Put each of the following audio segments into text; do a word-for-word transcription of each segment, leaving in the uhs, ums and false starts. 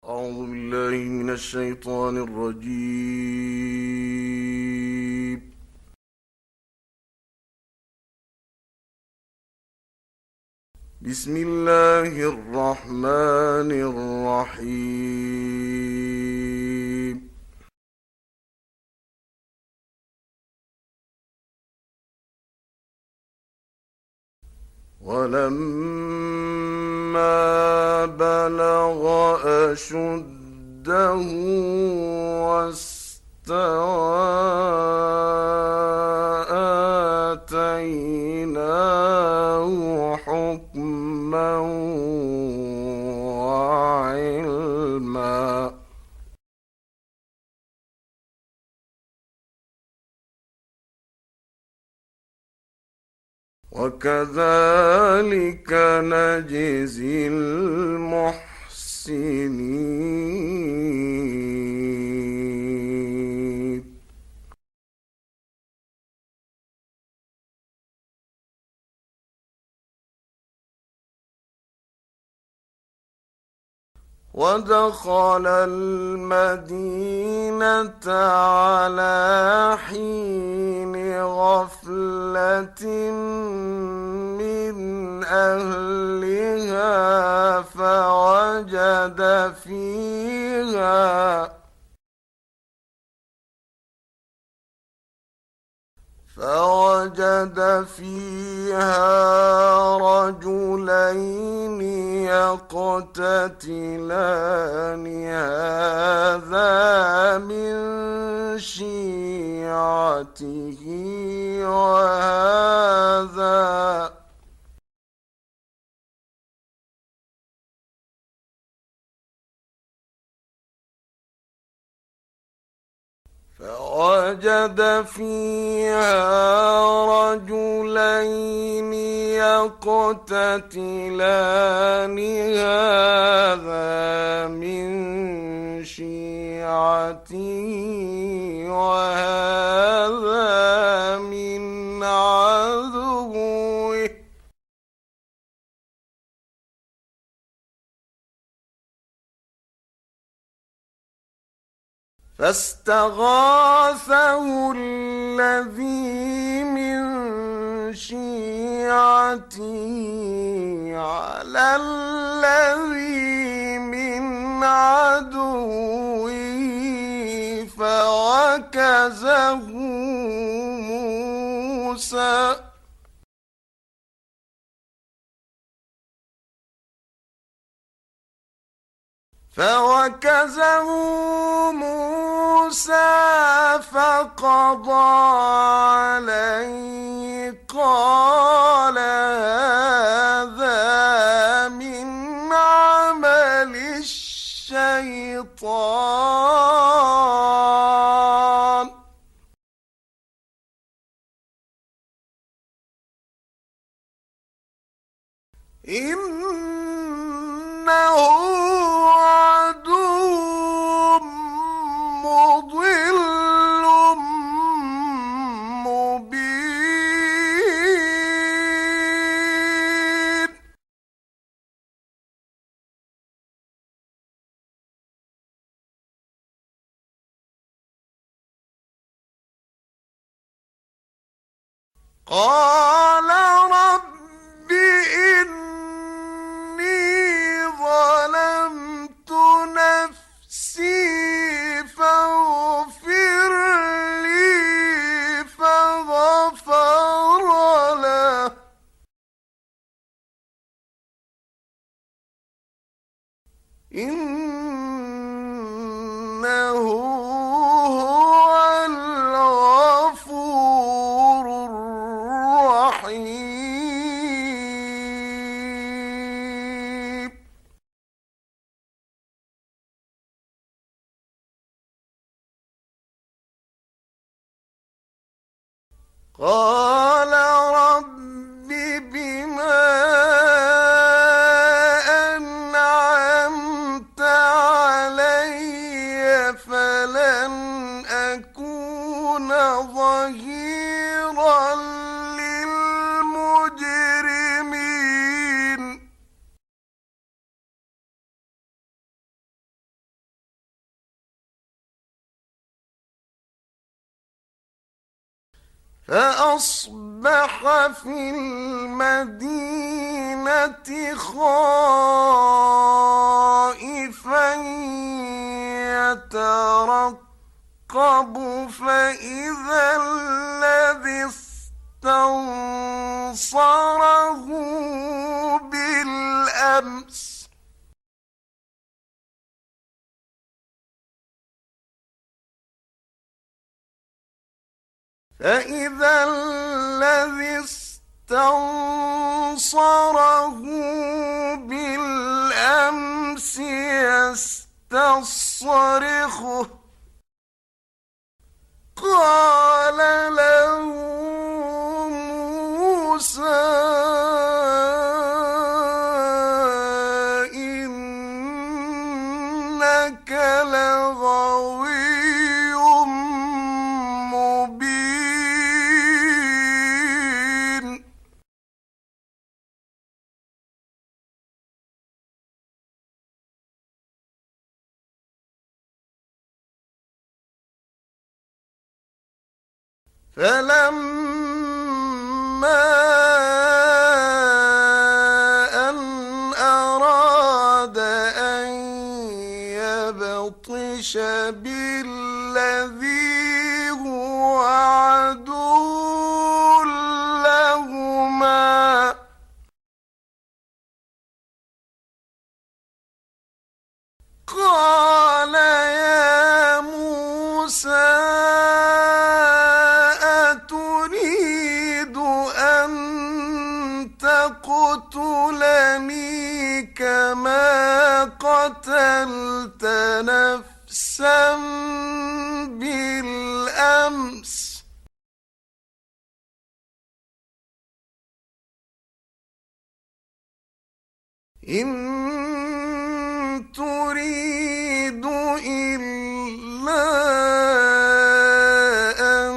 أعوذ بالله من الشيطان الرجيم. بسم الله الرحمن الرحيم. ولما بلغ أشده واستوى آتيناه حكما وعلما. وكذلك نجزي المحسنين. ودخل المدينة على حين غفلة من أهلها فوجد فيها فوجد فيها رجلين يقتتلان هذا من شيعته وهذا فوجد فيها رجلين يقتتلان هذا من شيعته وهذا من عدوه فاستغاثه الذي من شيعته على الذي من عدوه فوكزه موسى فوكزه موسى فقضى عليه قال هذا من عمل الشيطان إنه قال رب إني ظلمت نفسي فاغفر لي فغفر له إنه هو الغفور الرحيم. قال رب بما أنعمت علي فلن أكون ظهيرا للمجرمين. فأصبح في المدينة خائفا يترقب فإذا الذي استنصره بالأمس فإذا الذي استنصره بالأمس يستصرخه قال له موسى إنك لغوي مبين فلما أن أراد أن يبطش بالذي هو عدو لهما قال يا موسى أتريد أن تقتلني كما قتلت نفسا بالأمس إن تريد إلا أن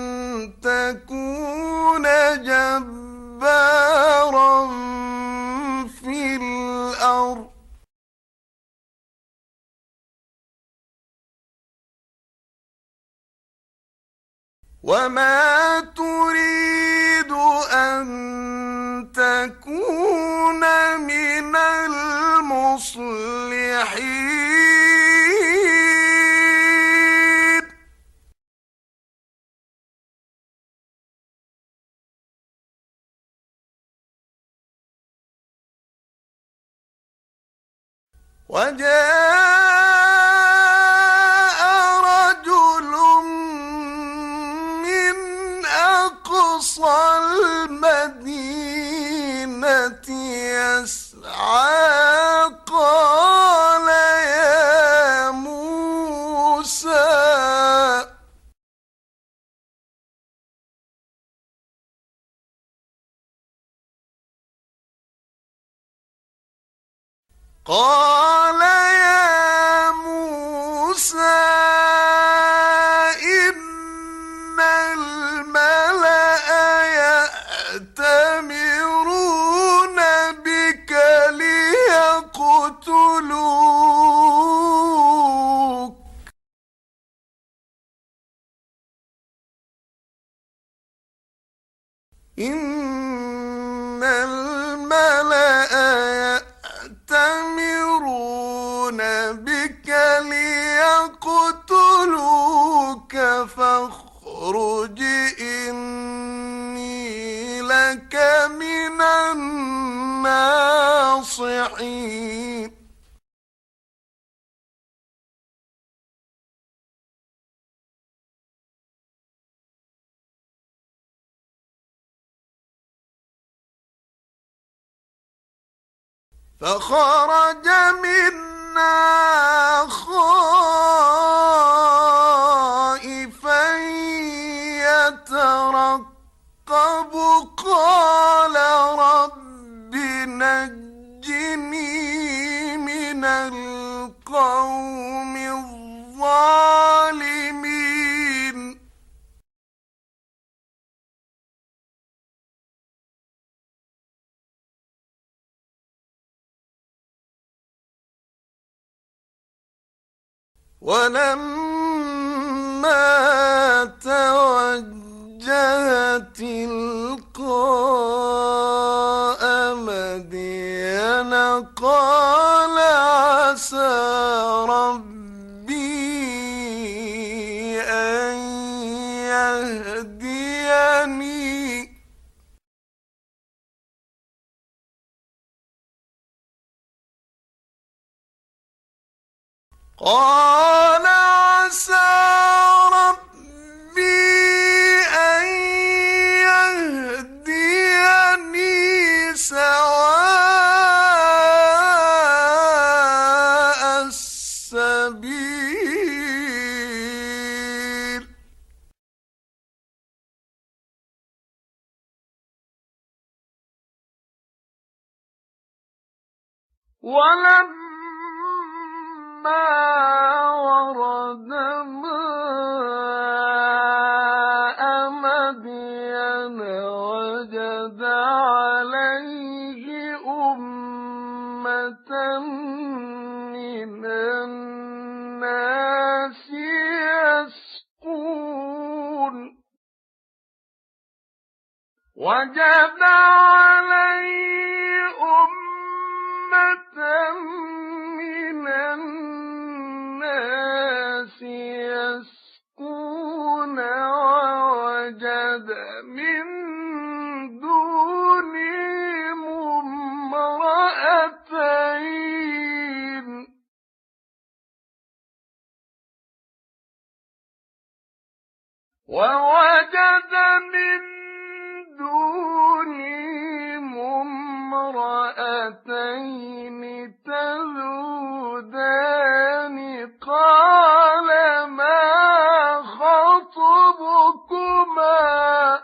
تكون جبارا في الأرض وما تريد أن تكون من المصلحين وجاء رجل من أقصى المدينة يسعى قال يا موسى قال يا موسى إن الملأ يأتمرون بك ليقتلوك إن الملأ يأتمرون بك ليقتلوك فاخرج إني لك من الناصحين فخرج منها خائفا يترقب قال رب نجني من القوم الظالمين ولما توجه توجه تلقاء مدين قال عسى ربي أن يهديني قال عسى ربي أن يهديني سواء السبيل ولما ورد ماء مدين وجد عليه أمة من الناس يسقون وجد عليه أمة من الناس يسقون ووجد من دونهم امرأتين ووجد من دونهم امرأتين تذودان قال ما خطبكما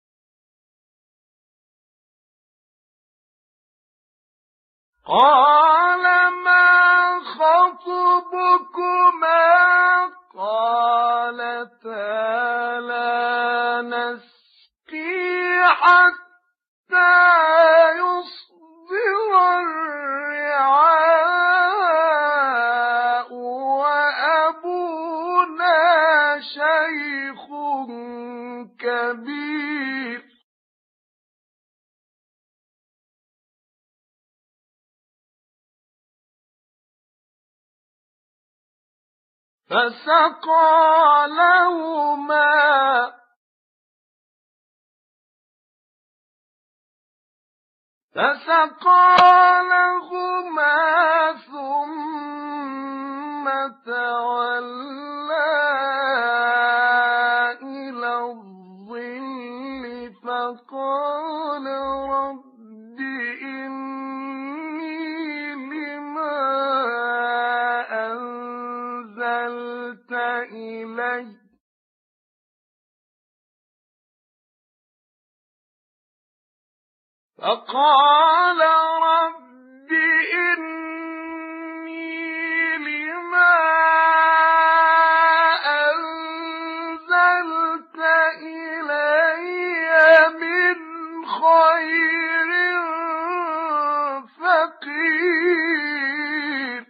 قال ما خطبكما قالتا لا نسقي حتى يصدر الرعاء وأبونا شيخ كبير فسقى لهما فسقى لهما ثم تولى إلى الظل فقال رب إني لما أنزلت إلي فقال رب إني لما أنزلت إلي من خير فقير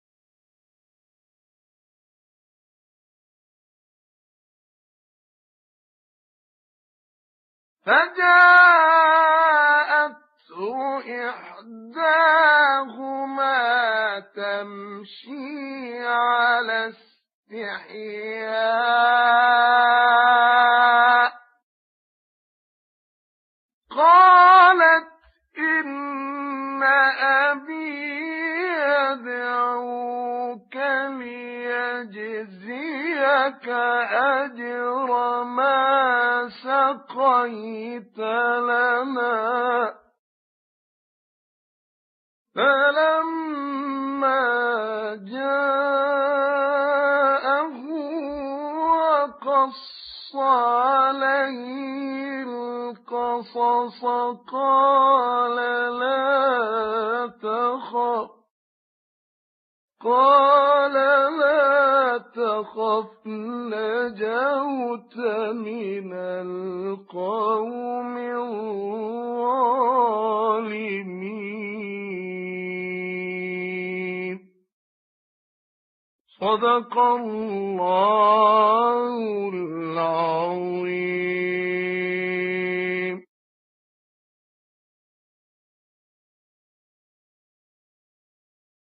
فجاءته إحداهما تمشي على استحياء قالت إن أبي يدعوك ليجزيك أجر ما سقيت لنا فلما جاءه وقص عليه القصص قال لا تخف قال لا تخف نجوت من القوم الظالمين. صدق الله